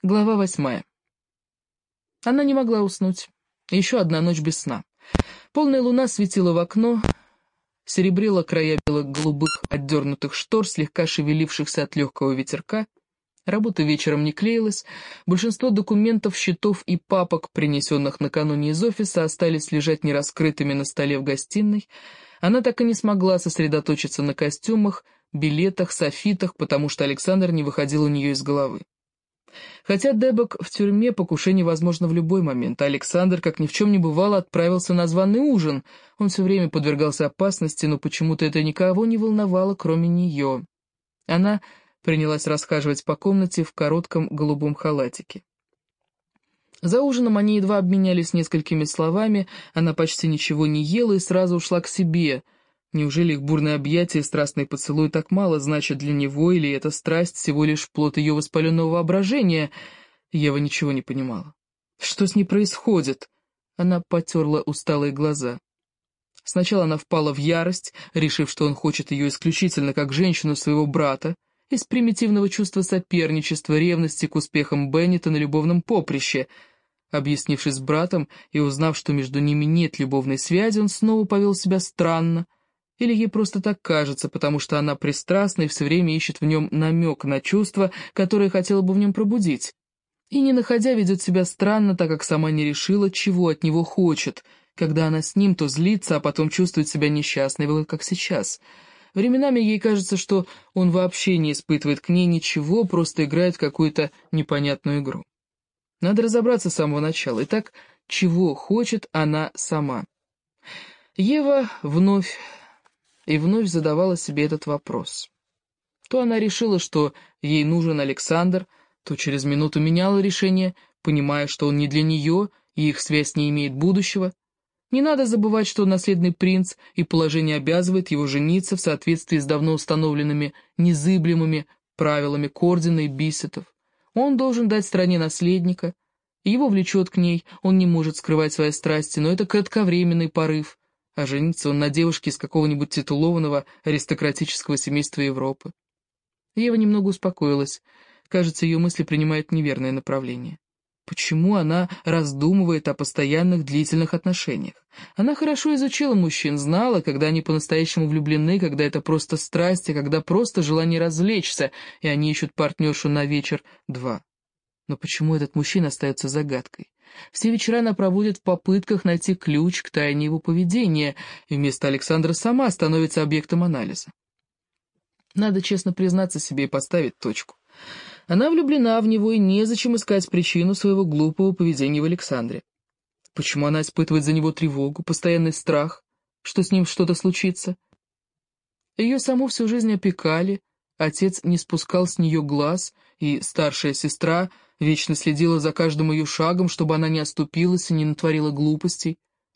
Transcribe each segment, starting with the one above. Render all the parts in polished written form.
Глава 8. Она не могла уснуть. Еще одна ночь без сна. Полная луна светила в окно, серебрила края бело-голубых отдернутых штор, слегка шевелившихся от легкого ветерка. Работа вечером не клеилась. Большинство документов, счетов и папок, принесенных накануне из офиса, остались лежать нераскрытыми на столе в гостиной. Она так и не смогла сосредоточиться на костюмах, билетах, софитах, потому что Александр не выходил у нее из головы. Хотя Дебок в тюрьме, покушение возможно в любой момент, а Александр, как ни в чем не бывало, отправился на званый ужин. Он все время подвергался опасности, но почему-то это никого не волновало, кроме нее. Она принялась расхаживать по комнате в коротком голубом халатике. За ужином они едва обменялись несколькими словами, она почти ничего не ела и сразу ушла к себе. Неужели их бурное объятие и страстный поцелуй так мало значат для него, или эта страсть всего лишь плод ее воспаленного воображения? Ева ничего не понимала. Что с ней происходит? Она потерла усталые глаза. Сначала она впала в ярость, решив, что он хочет ее исключительно как женщину своего брата, из примитивного чувства соперничества, ревности к успехам Беннета на любовном поприще. Объяснившись с братом и узнав, что между ними нет любовной связи, он снова повел себя странно. Или ей просто так кажется, потому что она пристрастна и все время ищет в нем намек на чувства, которые хотела бы в нем пробудить. И не находя, ведет себя странно, так как сама не решила, чего от него хочет. Когда она с ним, то злится, а потом чувствует себя несчастной, вот как сейчас. Временами ей кажется, что он вообще не испытывает к ней ничего, просто играет в какую-то непонятную игру. Надо разобраться с самого начала. Итак, чего хочет она сама? Ева вновь и вновь задавала себе этот вопрос. То она решила, что ей нужен Александр, то через минуту меняла решение, понимая, что он не для нее, и их связь не имеет будущего. Не надо забывать, что он наследный принц, и положение обязывает его жениться в соответствии с давно установленными незыблемыми правилами Кордина и Биссетов. Он должен дать стране наследника, его влечет к ней, он не может скрывать свои страсти, но это кратковременный порыв, а жениться он на девушке из какого-нибудь титулованного аристократического семейства Европы. Ева немного успокоилась. Кажется, ее мысли принимают неверное направление. Почему она раздумывает о постоянных длительных отношениях? Она хорошо изучила мужчин, знала, когда они по-настоящему влюблены, когда это просто страсть, а когда просто желание развлечься, и они ищут партнершу на вечер-два. Но почему этот мужчина остается загадкой? Все вечера она проводит в попытках найти ключ к тайне его поведения, и вместо Александра сама становится объектом анализа. Надо честно признаться себе и поставить точку. Она влюблена в него, и незачем искать причину своего глупого поведения в Александре. Почему она испытывает за него тревогу, постоянный страх, что с ним что-то случится? Ее саму всю жизнь опекали, отец не спускал с нее глаз, и старшая сестра вечно следила за каждым ее шагом, чтобы она не оступилась и не натворила глупостей.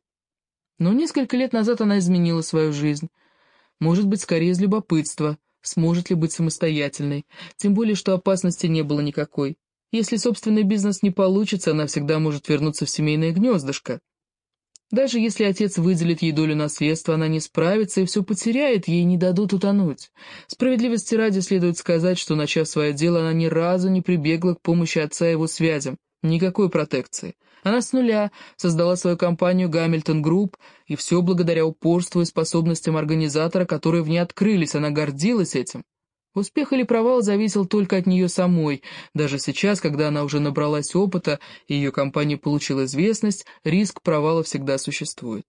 Но несколько лет назад она изменила свою жизнь. Может быть, скорее из любопытства, сможет ли быть самостоятельной, тем более, что опасности не было никакой. Если собственный бизнес не получится, она всегда может вернуться в семейное гнездышко. Даже если отец выделит ей долю наследства, она не справится и все потеряет, ей не дадут утонуть. Справедливости ради следует сказать, что, начав свое дело, она ни разу не прибегла к помощи отца и его связям. Никакой протекции. Она с нуля создала свою компанию «Гамильтон Групп», и все благодаря упорству и способностям организатора, которые в ней открылись, она гордилась этим. Успех или провал зависел только от нее самой. Даже сейчас, когда она уже набралась опыта и ее компания получила известность, риск провала всегда существует.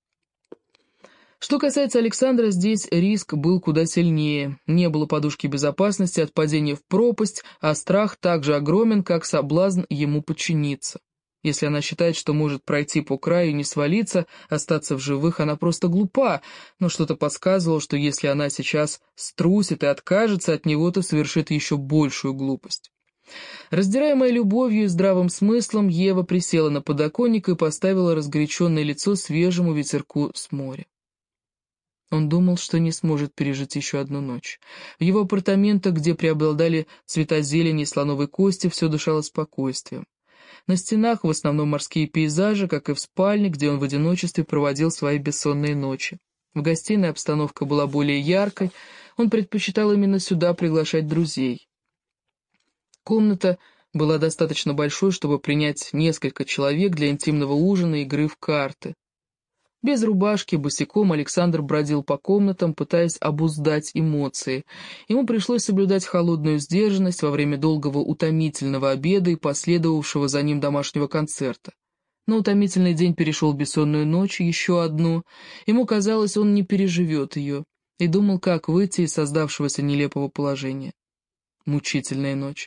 Что касается Александра, здесь риск был куда сильнее. Не было подушки безопасности от падения в пропасть, а страх так же огромен, как соблазн ему подчиниться. Если она считает, что может пройти по краю и не свалиться, остаться в живых, она просто глупа, но что-то подсказывало, что если она сейчас струсит и откажется от него, то совершит еще большую глупость. Раздираемая любовью и здравым смыслом, Ева присела на подоконник и поставила разгоряченное лицо свежему ветерку с моря. Он думал, что не сможет пережить еще одну ночь. В его апартаментах, где преобладали цвета зелени и слоновой кости, все дышало спокойствием. На стенах в основном морские пейзажи, как и в спальне, где он в одиночестве проводил свои бессонные ночи. В гостиной обстановка была более яркой, он предпочитал именно сюда приглашать друзей. Комната была достаточно большой, чтобы принять несколько человек для интимного ужина и игры в карты. Без рубашки, босиком Александр бродил по комнатам, пытаясь обуздать эмоции. Ему пришлось соблюдать холодную сдержанность во время долгого утомительного обеда и последовавшего за ним домашнего концерта. Но утомительный день перешел в бессонную ночь, еще одну. Ему казалось, он не переживет ее, и думал, как выйти из создавшегося нелепого положения. Мучительная ночь.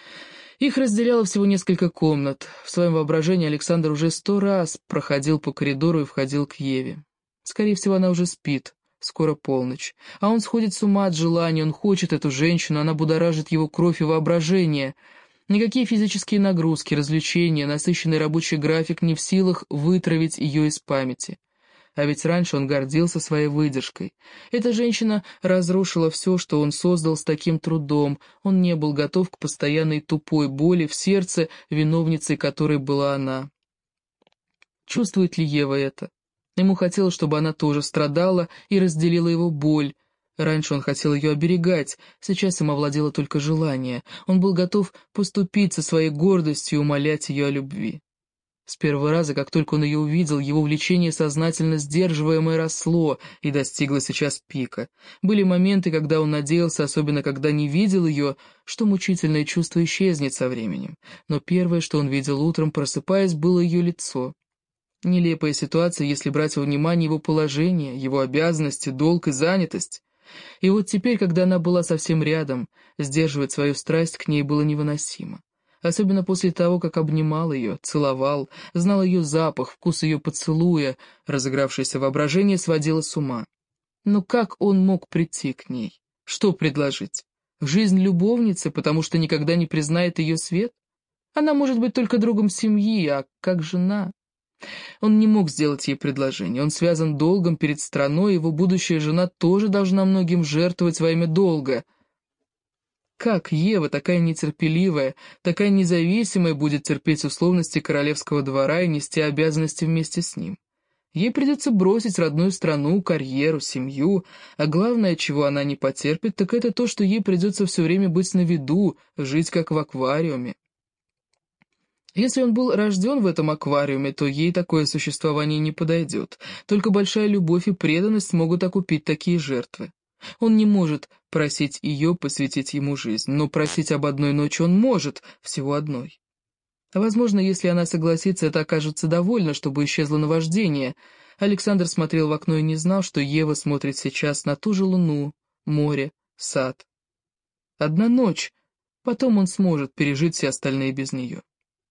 Их разделяло всего несколько комнат. В своем воображении Александр уже 100 раз проходил по коридору и входил к Еве. Скорее всего, она уже спит. Скоро полночь. А он сходит с ума от желания, он хочет эту женщину, она будоражит его кровь и воображение. Никакие физические нагрузки, развлечения, насыщенный рабочий график не в силах вытравить ее из памяти. А ведь раньше он гордился своей выдержкой. Эта женщина разрушила все, что он создал с таким трудом. Он не был готов к постоянной тупой боли в сердце, виновницей которой была она. Чувствует ли Ева это? Ему хотелось, чтобы она тоже страдала и разделила его боль. Раньше он хотел ее оберегать, сейчас им овладело только желание. Он был готов поступиться своей гордостью и умолять ее о любви. С первого раза, как только он ее увидел, его влечение сознательно сдерживаемое росло и достигло сейчас пика. Были моменты, когда он надеялся, особенно когда не видел ее, что мучительное чувство исчезнет со временем. Но первое, что он видел утром, просыпаясь, было ее лицо. Нелепая ситуация, если брать во внимание его положение, его обязанности, долг и занятость. И вот теперь, когда она была совсем рядом, сдерживать свою страсть к ней было невыносимо. Особенно после того, как обнимал ее, целовал, знал ее запах, вкус ее поцелуя, разыгравшееся воображение сводило с ума. Но как он мог прийти к ней? Что предложить? Жизнь любовницы, потому что никогда не признает ее свет? Она может быть только другом семьи, а как жена? Он не мог сделать ей предложение, он связан долгом перед страной, его будущая жена тоже должна многим жертвовать во имя долга. Как Ева, такая нетерпеливая, такая независимая, будет терпеть условности королевского двора и нести обязанности вместе с ним? Ей придется бросить родную страну, карьеру, семью, а главное, чего она не потерпит, так это то, что ей придется все время быть на виду, жить как в аквариуме. Если он был рожден в этом аквариуме, то ей такое существование не подойдет. Только большая любовь и преданность могут окупить такие жертвы. Он не может просить ее посвятить ему жизнь, но просить об одной ночи он может, всего одной. Возможно, если она согласится, это окажется довольно, чтобы исчезло наваждение. Александр смотрел в окно и не знал, что Ева смотрит сейчас на ту же луну, море, сад. Одна ночь, потом он сможет пережить все остальные без нее.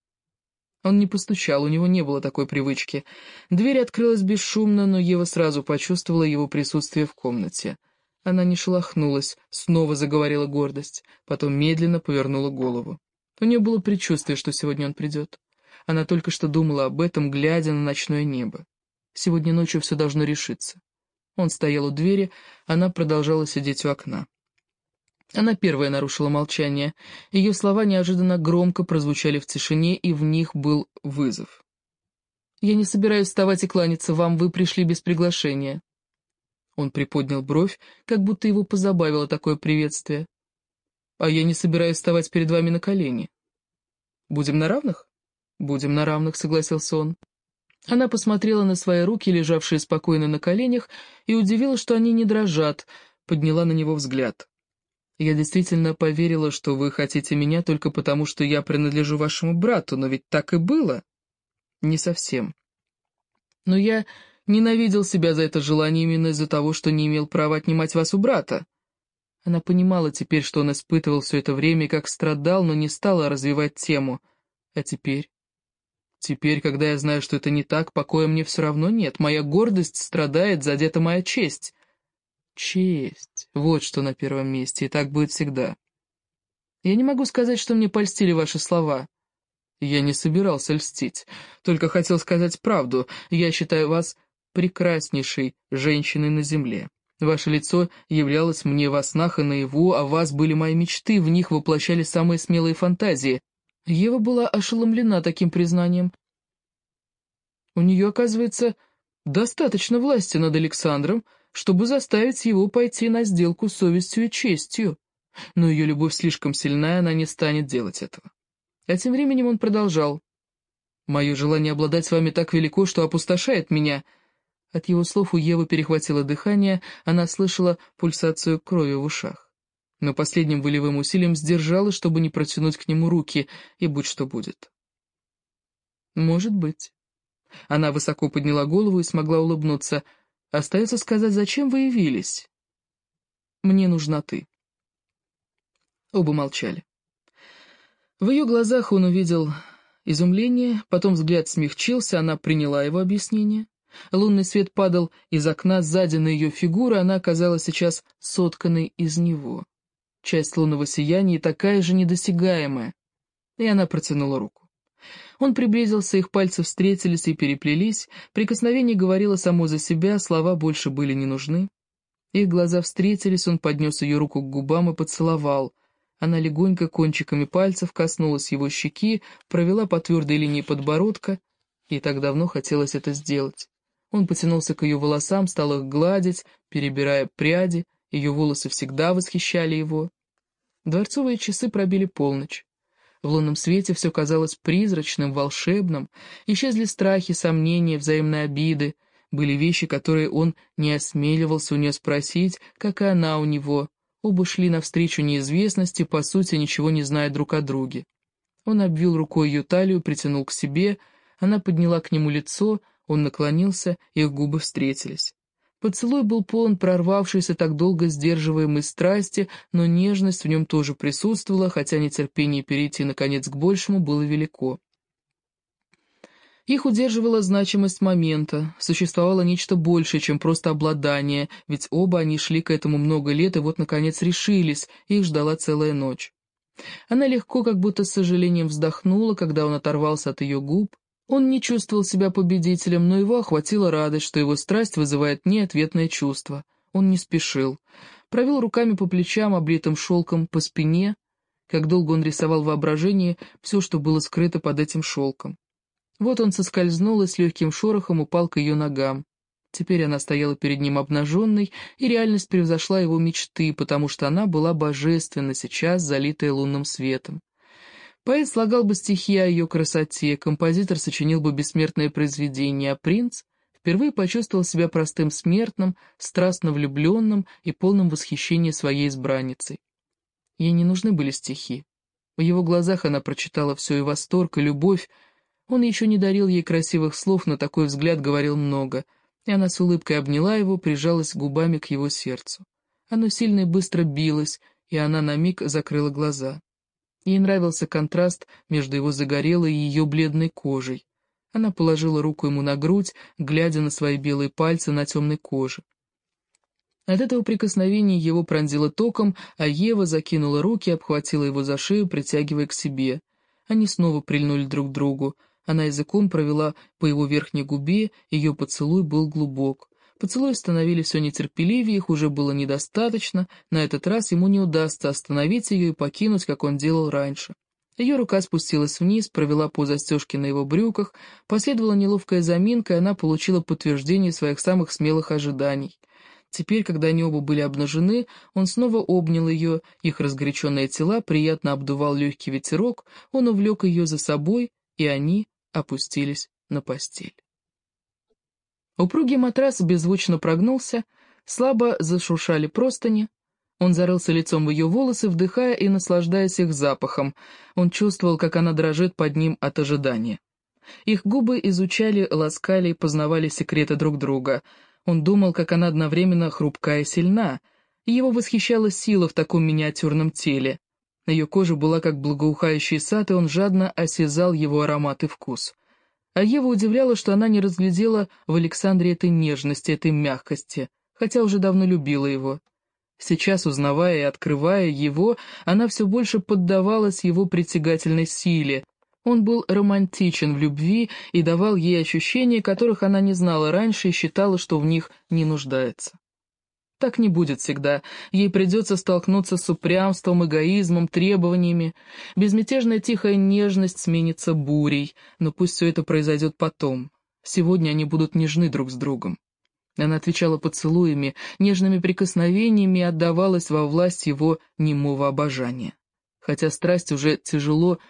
Он не постучал, у него не было такой привычки. Дверь открылась бесшумно, но Ева сразу почувствовала его присутствие в комнате. Она не шелохнулась, снова заговорила гордость, потом медленно повернула голову. У нее было предчувствие, что сегодня он придет. Она только что думала об этом, глядя на ночное небо. Сегодня ночью все должно решиться. Он стоял у двери, она продолжала сидеть у окна. Она первая нарушила молчание. Ее слова неожиданно громко прозвучали в тишине, и в них был вызов. «Я не собираюсь вставать и кланяться вам, вы пришли без приглашения». Он приподнял бровь, как будто его позабавило такое приветствие. «А я не собираюсь вставать перед вами на колени». «Будем на равных?» «Будем на равных», — согласился он. Она посмотрела на свои руки, лежавшие спокойно на коленях, и удивилась, что они не дрожат, подняла на него взгляд. «Я действительно поверила, что вы хотите меня только потому, что я принадлежу вашему брату, но ведь так и было?» «Не совсем. Но я ненавидел себя за это желание именно из-за того, что не имел права отнимать вас у брата». Она понимала теперь, что он испытывал все это время и как страдал, но не стала развивать тему. А теперь? Теперь, когда я знаю, что это не так, покоя мне все равно нет. Моя гордость страдает, задета моя честь. Честь. Вот что на первом месте, и так будет всегда. Я не могу сказать, что мне польстили ваши слова. Я не собирался льстить, только хотел сказать правду. Я считаю вас прекраснейшей женщиной на земле. Ваше лицо являлось мне во снах и наяву, а вас были мои мечты, в них воплощались самые смелые фантазии. Ева была ошеломлена таким признанием. У нее, оказывается, достаточно власти над Александром, чтобы заставить его пойти на сделку с совестью и честью. Но ее любовь слишком сильна, она не станет делать этого. А тем временем он продолжал. «Мое желание обладать с вами так велико, что опустошает меня». От его слов у Евы перехватило дыхание, она слышала пульсацию крови в ушах. Но последним волевым усилием сдержалась, чтобы не протянуть к нему руки, и будь что будет. «Может быть». Она высоко подняла голову и смогла улыбнуться. «Остается сказать, зачем вы явились?» «Мне нужна ты». Оба молчали. В ее глазах он увидел изумление, потом взгляд смягчился, она приняла его объяснение. Лунный свет падал из окна сзади на ее фигуру, она оказалась сейчас сотканной из него. Часть лунного сияния такая же недосягаемая. И она протянула руку. Он приблизился, их пальцы встретились и переплелись, прикосновение говорило само за себя, слова больше были не нужны. Их глаза встретились, он поднес ее руку к губам и поцеловал. Она легонько кончиками пальцев коснулась его щеки, провела по твердой линии подбородка, ей так давно хотелось это сделать. Он потянулся к ее волосам, стал их гладить, перебирая пряди, ее волосы всегда восхищали его. Дворцовые часы пробили полночь. В лунном свете все казалось призрачным, волшебным, исчезли страхи, сомнения, взаимные обиды, были вещи, которые он не осмеливался у нее спросить, как и она у него. Оба шли навстречу неизвестности, по сути, ничего не зная друг о друге. Он обвил рукой ее талию, притянул к себе, она подняла к нему лицо, он наклонился, их губы встретились. Поцелуй был полон прорвавшейся так долго сдерживаемой страсти, но нежность в нем тоже присутствовала, хотя нетерпение перейти, наконец, к большему было велико. Их удерживала значимость момента, существовало нечто большее, чем просто обладание, ведь оба они шли к этому много лет и вот, наконец, решились, их ждала целая ночь. Она легко, как будто с сожалением вздохнула, когда он оторвался от ее губ. Он не чувствовал себя победителем, но его охватила радость, что его страсть вызывает неответное чувство. Он не спешил. Провел руками по плечам, облитым шелком, по спине. Как долго он рисовал в воображении все, что было скрыто под этим шелком. Вот он соскользнул и с легким шорохом упал к ее ногам. Теперь она стояла перед ним обнаженной, и реальность превзошла его мечты, потому что она была божественна сейчас, залитая лунным светом. Поэт слагал бы стихи о ее красоте, композитор сочинил бы бессмертное произведение, а принц впервые почувствовал себя простым смертным, страстно влюбленным и полным восхищения своей избранницей. Ей не нужны были стихи. В его глазах она прочитала все, и восторг, и любовь. Он еще не дарил ей красивых слов, но такой взгляд говорил много, и она с улыбкой обняла его, прижалась губами к его сердцу. Оно сильно и быстро билось, и она на миг закрыла глаза. Ей нравился контраст между его загорелой и ее бледной кожей. Она положила руку ему на грудь, глядя на свои белые пальцы на темной коже. От этого прикосновения его пронзило током, а Ева закинула руки, обхватила его за шею, притягивая к себе. Они снова прильнули друг к другу. Она языком провела по его верхней губе, ее поцелуй был глубок. Поцелуи становились все нетерпеливее, их уже было недостаточно, на этот раз ему не удастся остановить ее и покинуть, как он делал раньше. Ее рука спустилась вниз, провела по застежке на его брюках, последовала неловкая заминка, и она получила подтверждение своих самых смелых ожиданий. Теперь, когда они оба были обнажены, он снова обнял ее, их разгоряченные тела приятно обдувал легкий ветерок, он увлек ее за собой, и они опустились на постель. Упругий матрас беззвучно прогнулся, слабо зашуршали простыни. Он зарылся лицом в ее волосы, вдыхая и наслаждаясь их запахом. Он чувствовал, как она дрожит под ним от ожидания. Их губы изучали, ласкали и познавали секреты друг друга. Он думал, как она одновременно хрупка и сильна, и его восхищала сила в таком миниатюрном теле. Ее кожа была как благоухающий сад, и он жадно осязал его аромат и вкус. А Ева удивляла, что она не разглядела в Александре этой нежности, этой мягкости, хотя уже давно любила его. Сейчас, узнавая и открывая его, она все больше поддавалась его притягательной силе. Он был романтичен в любви и давал ей ощущения, которых она не знала раньше и считала, что в них не нуждается. Так не будет всегда. Ей придется столкнуться с упрямством, эгоизмом, требованиями. Безмятежная тихая нежность сменится бурей, но пусть все это произойдет потом. Сегодня они будут нежны друг с другом. Она отвечала поцелуями, нежными прикосновениями и отдавалась во власть его немого обожания. Хотя страсть уже тяжело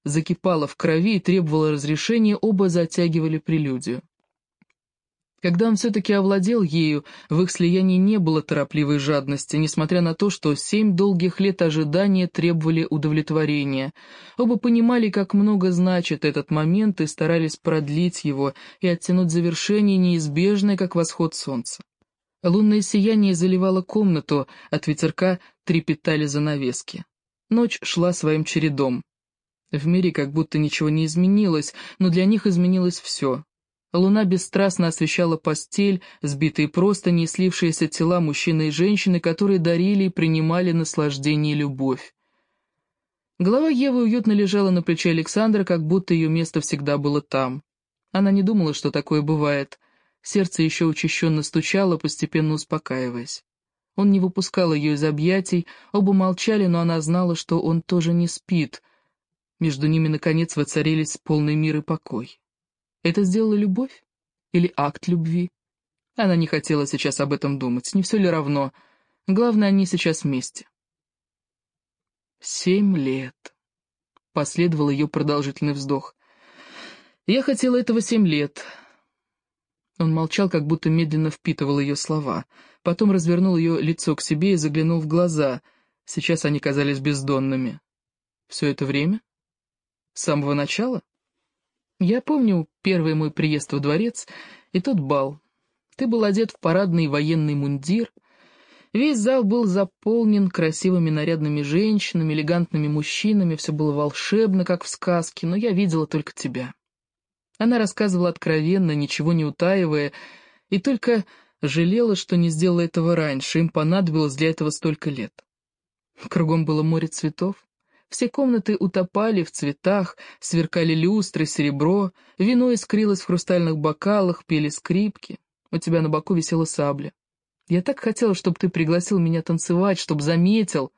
закипала в крови и требовала разрешения, оба затягивали прелюдию. Когда он все-таки овладел ею, в их слиянии не было торопливой жадности, несмотря на то, что 7 долгих лет ожидания требовали удовлетворения. Оба понимали, как много значит этот момент, и старались продлить его и оттянуть завершение, неизбежное, как восход солнца. Лунное сияние заливало комнату, от ветерка трепетали занавески. Ночь шла своим чередом. В мире как будто ничего не изменилось, но для них изменилось все. Луна бесстрастно освещала постель, сбитые простыни и слившиеся тела мужчины и женщины, которые дарили и принимали наслаждение и любовь. Голова Евы уютно лежала на плече Александра, как будто ее место всегда было там. Она не думала, что такое бывает. Сердце еще учащенно стучало, постепенно успокаиваясь. Он не выпускал ее из объятий, оба молчали, но она знала, что он тоже не спит. Между ними, наконец, воцарились полный мир и покой. Это сделала любовь? Или акт любви? Она не хотела сейчас об этом думать, не все ли равно. Главное, они сейчас вместе. 7 лет. Последовал ее продолжительный вздох. Я хотела этого 7 лет. Он молчал, как будто медленно впитывал ее слова. Потом развернул ее лицо к себе и заглянул в глаза. Сейчас они казались бездонными. Все это время? С самого начала? Я помню первый мой приезд во дворец и тот бал. Ты был одет в парадный военный мундир. Весь зал был заполнен красивыми нарядными женщинами, элегантными мужчинами. Все было волшебно, как в сказке, но я видела только тебя. Она рассказывала откровенно, ничего не утаивая, и только жалела, что не сделала этого раньше, им понадобилось для этого столько лет. Кругом было море цветов. Все комнаты утопали в цветах, сверкали люстры, серебро, вино искрилось в хрустальных бокалах, пели скрипки. У тебя на боку висела сабля. Я так хотела, чтобы ты пригласил меня танцевать, чтобы заметил.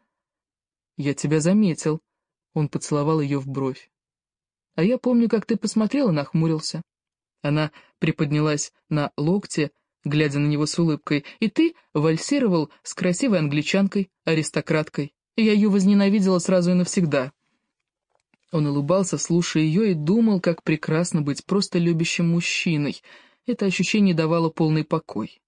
Я тебя заметил. Он поцеловал ее в бровь. А я помню, как ты посмотрел и нахмурился. Она приподнялась на локте, глядя на него с улыбкой, и ты вальсировал с красивой англичанкой, аристократкой. Я ее возненавидела сразу и навсегда. Он улыбался, слушая ее, и думал, как прекрасно быть просто любящим мужчиной. Это ощущение давало полный покой.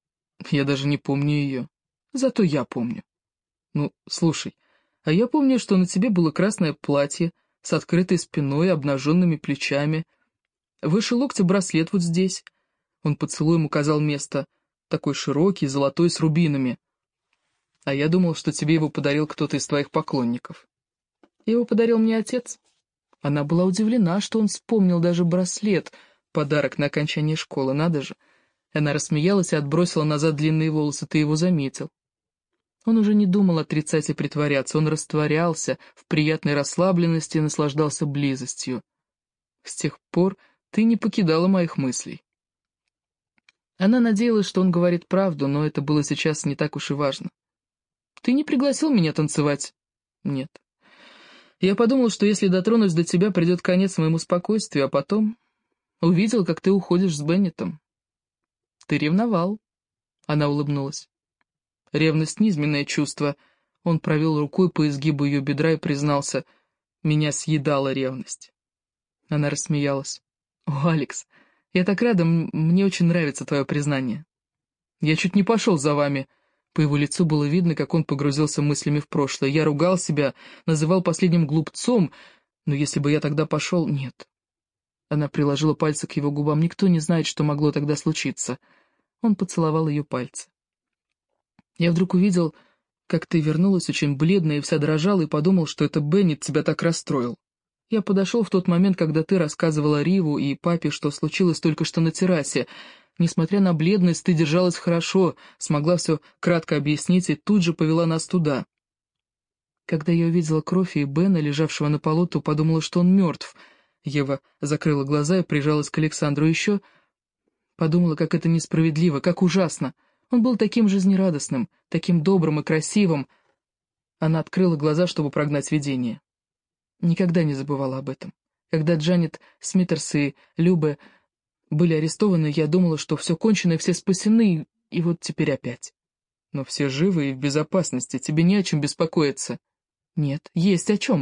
Я даже не помню ее. Зато я помню. Ну, слушай, а я помню, что на тебе было красное платье с открытой спиной, обнаженными плечами. Выше локтя браслет вот здесь. Он поцелуем указал место. Такой широкий, золотой, с рубинами. А я думал, что тебе его подарил кто-то из твоих поклонников. Его подарил мне отец. Она была удивлена, что он вспомнил даже браслет, подарок на окончание школы, надо же. Она рассмеялась и отбросила назад длинные волосы. Ты его заметил. Он уже не думал отрицать и притворяться, он растворялся в приятной расслабленности и наслаждался близостью. С тех пор ты не покидала моих мыслей. Она надеялась, что он говорит правду, но это было сейчас не так уж и важно. Ты не пригласил меня танцевать? Нет. Я подумал, что если дотронусь до тебя, придет конец моему спокойствию, а потом увидел, как ты уходишь с Беннетом. Ты ревновал. Она улыбнулась. Ревность — низменное чувство. Он провел рукой по изгибу ее бедра и признался, меня съедала ревность. Она рассмеялась. О, Алекс, я так рада, мне очень нравится твое признание. Я чуть не пошел за вами. По его лицу было видно, как он погрузился мыслями в прошлое. Я ругал себя, называл последним глупцом, но если бы я тогда пошел, нет. Она приложила пальцы к его губам. Никто не знает, что могло тогда случиться. Он поцеловал ее пальцы. Я вдруг увидел, как ты вернулась очень бледная и вся дрожала, и подумал, что это Беннет тебя так расстроил. Я подошел в тот момент, когда ты рассказывала Риву и папе, что случилось только что на террасе. Несмотря на бледность, ты держалась хорошо, смогла все кратко объяснить и тут же повела нас туда. Когда я увидела кровь и Бена, лежавшего на полу, то подумала, что он мертв. Ева закрыла глаза и прижалась к Александру. Еще подумала, как это несправедливо, как ужасно. Он был таким жизнерадостным, таким добрым и красивым. Она открыла глаза, чтобы прогнать видение. Никогда не забывала об этом. Когда Джанет Смитерс и Любе были арестованы, я думала, что все кончено и все спасены, и вот теперь опять. Но все живы и в безопасности, тебе не о чем беспокоиться. Нет, есть о чем.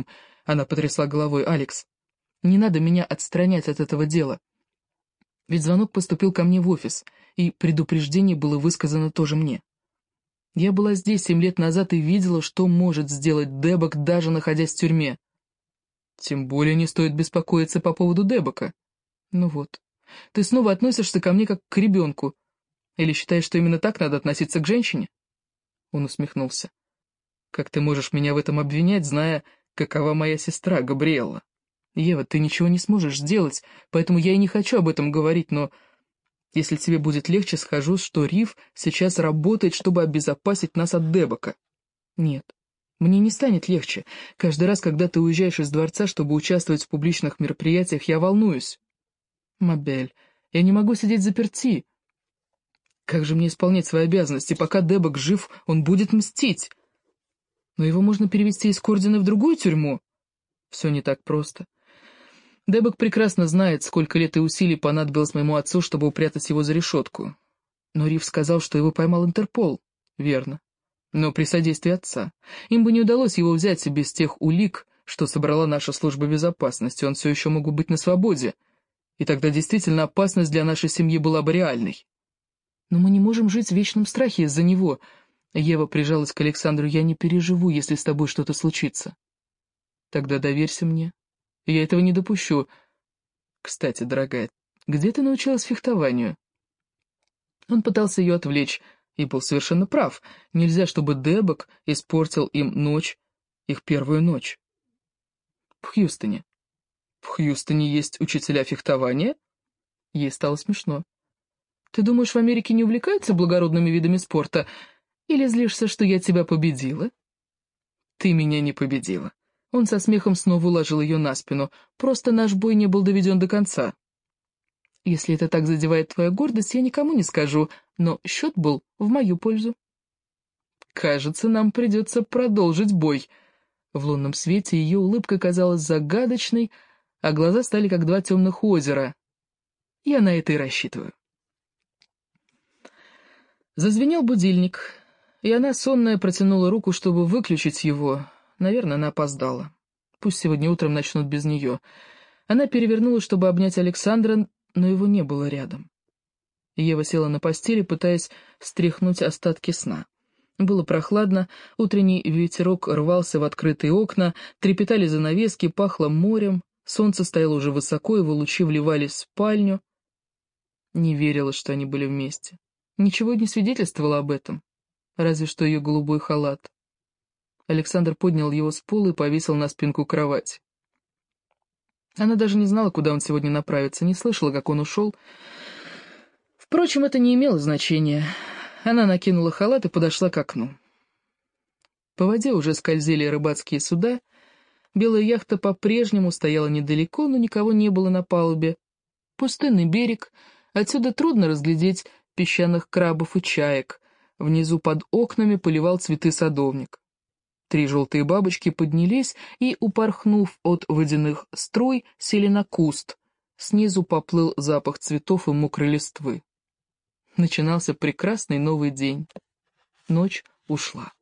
Она потрясла головой. «Алекс, не надо меня отстранять от этого дела. Ведь звонок поступил ко мне в офис, и предупреждение было высказано тоже мне. Я была здесь 7 лет назад и видела, что может сделать Дебок, даже находясь в тюрьме. Тем более не стоит беспокоиться по поводу Дебока. Ну вот, ты снова относишься ко мне как к ребенку. Или считаешь, что именно так надо относиться к женщине?» Он усмехнулся. «Как ты можешь меня в этом обвинять, зная, какова моя сестра, Габриэлла? Ева, ты ничего не сможешь сделать, поэтому я и не хочу об этом говорить, но если тебе будет легче, скажу, что Риф сейчас работает, чтобы обезопасить нас от Дебока». «Нет, мне не станет легче. Каждый раз, когда ты уезжаешь из дворца, чтобы участвовать в публичных мероприятиях, я волнуюсь». «Мабель, я не могу сидеть заперти. Как же мне исполнять свои обязанности? Пока Дебок жив, он будет мстить. Но его можно перевести из Кордина в другую тюрьму». «Все не так просто. Дебок прекрасно знает, сколько лет и усилий понадобилось моему отцу, чтобы упрятать его за решетку. Но Риф сказал, что его поймал Интерпол». «Верно. Но при содействии отца. Им бы не удалось его взять без тех улик, что собрала наша служба безопасности. Он все еще мог бы быть на свободе. И тогда действительно опасность для нашей семьи была бы реальной». «Но мы не можем жить в вечном страхе из-за него». Ева прижалась к Александру. «Я не переживу, если с тобой что-то случится». «Тогда доверься мне. Я этого не допущу. Кстати, дорогая, где ты научилась фехтованию?» Он пытался ее отвлечь и был совершенно прав. Нельзя, чтобы Дебок испортил им ночь, их первую ночь. «В Хьюстоне». «В Хьюстоне есть учителя фехтования?» Ей стало смешно. «Ты думаешь, в Америке не увлекаются благородными видами спорта? Или злишься, что я тебя победила?» «Ты меня не победила». Он со смехом снова уложил ее на спину. «Просто наш бой не был доведен до конца». «Если это так задевает твою гордость, я никому не скажу, но счет был в мою пользу». «Кажется, нам придется продолжить бой». В лунном свете ее улыбка казалась загадочной, а глаза стали как два темных озера. Я на это и рассчитываю. Зазвенел будильник, и она, сонная, протянула руку, чтобы выключить его. Наверное, она опоздала. Пусть сегодня утром начнут без нее. Она перевернулась, чтобы обнять Александра, но его не было рядом. Ева села на постели, пытаясь стряхнуть остатки сна. Было прохладно, утренний ветерок рвался в открытые окна, трепетали занавески, пахло морем, солнце стояло уже высоко, его лучи вливались в спальню. Не верила, что они были вместе. Ничего не свидетельствовало об этом, разве что ее голубой халат. Александр поднял его с пола и повесил на спинку кровати. Она даже не знала, куда он сегодня направится, не слышала, как он ушел. Впрочем, это не имело значения. Она накинула халат и подошла к окну. По воде уже скользили рыбацкие суда. Белая яхта по-прежнему стояла недалеко, но никого не было на палубе. Пустынный берег, отсюда трудно разглядеть песчаных крабов и чаек. Внизу под окнами поливал цветы садовник. 3 желтые бабочки поднялись и, упорхнув от водяных струй, сели на куст. Снизу поплыл запах цветов и мокрой листвы. Начинался прекрасный новый день. Ночь ушла.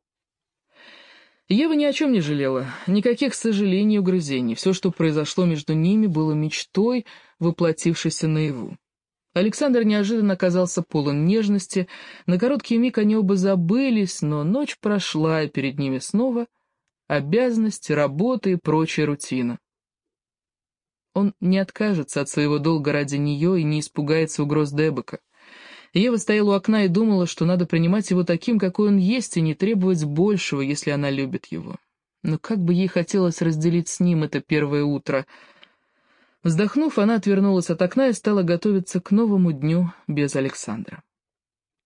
Ева ни о чем не жалела, никаких сожалений и угрызений. Все, что произошло между ними, было мечтой, воплотившейся наяву. Александр неожиданно оказался полон нежности. На короткий миг они оба забылись, но ночь прошла, и перед ними снова обязанности, работа и прочая рутина. Он не откажется от своего долга ради нее и не испугается угроз Дебока. Ева стояла у окна и думала, что надо принимать его таким, какой он есть, и не требовать большего, если она любит его. Но как бы ей хотелось разделить с ним это первое утро. Вздохнув, она отвернулась от окна и стала готовиться к новому дню без Александра.